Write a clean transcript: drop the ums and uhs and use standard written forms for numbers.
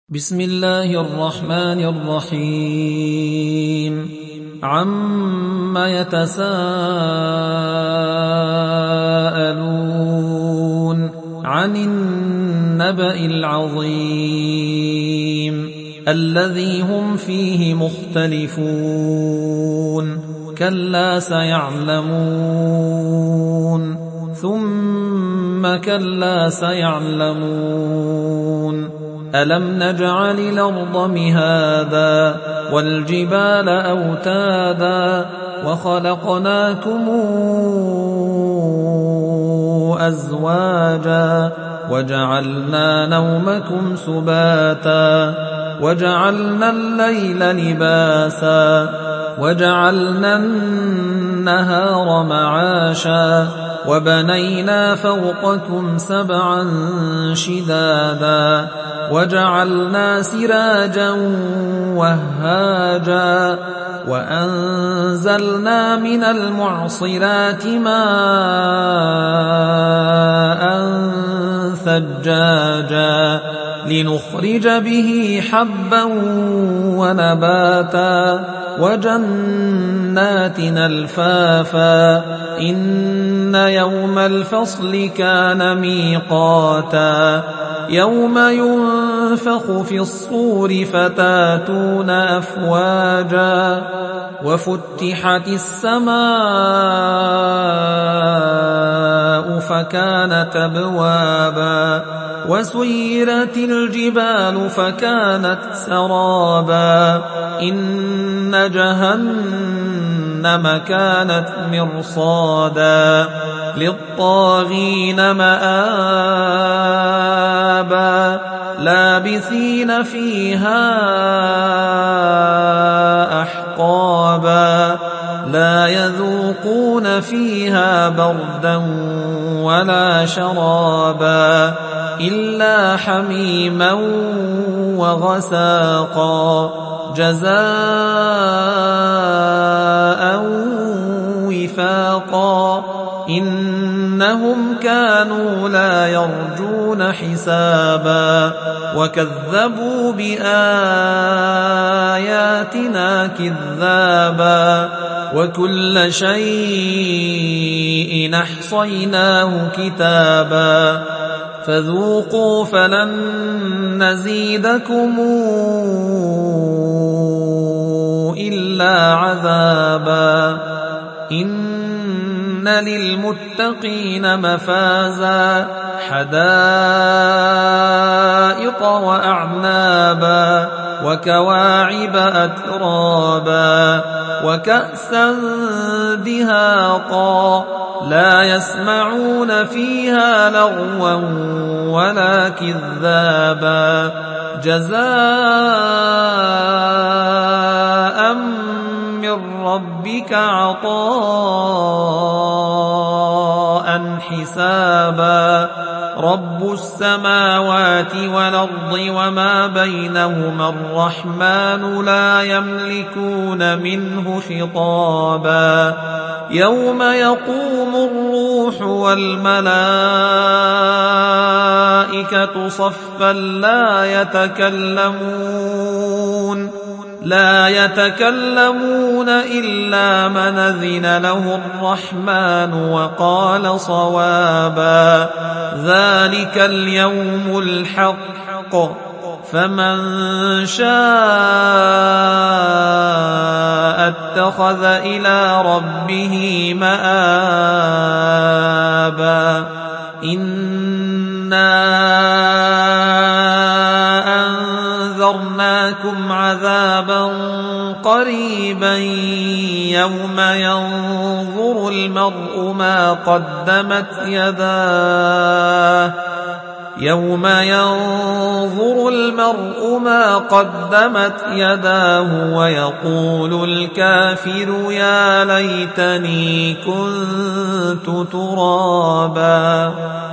بسم الله الرحمن الرحيم عم يتساءلون عن النبأ العظيم الذي هم فيه مختلفون كلا سيعلمون ثم كلا سيعلمون ألم نجعل الأرض مهادا والجبال أوتادا وخلقناكم أزواجا وجعلنا نومكم سباتا وجعلنا الليل لباسا وجعلنا النهار معاشا وبنينا فوقكم سبعا شدادا وجعلنا سراجا وهاجا وأنزلنا من المعصرات ماء ثجاجا لنخرج به حبا ونباتا وجنات ألفافا إن يوم الفصل كان ميقاتا يوم ينفخ في الصور فتاتون أفواجا وفتحت السماء فكانت أبوابا وسيرت الجبال فكانت سرابا إن جهنم كانت مرصادا للطاغين مآبا لابثين فيها أحقابا لا يذوقون فيها بردا ولا شرابا إلا حميما وغساقا جزاء وفاقا إنهم كانوا لا يرجون حسابا وكذبوا بآياتنا كذابا وكل شيء أحصيناه كتابا فذوقوا فلن نزيدكم إلا عذابا إن للمتقين مفازا حدائق وأعنابا وكواعب أترابا وكأسا دهاقا لا يسمعون فيها لغوا ولا كذابا جزاء من ربك عطاء حسابا رب السماوات والأرض وما بينهما الرحمن لا يملكون منه خطابا يوم يقوم الروح والملائكة صفا لا يتكلمون إلا من أذن له الرحمن وقال صوابا ذلك اليوم الحق فمن شاء اتخذ إلى ربه مآبا إنا أنذرناكم عذابا قريبا يوم ينظر المرء ما قدمت يداه ويقول الكافر يا ليتني كنت ترابا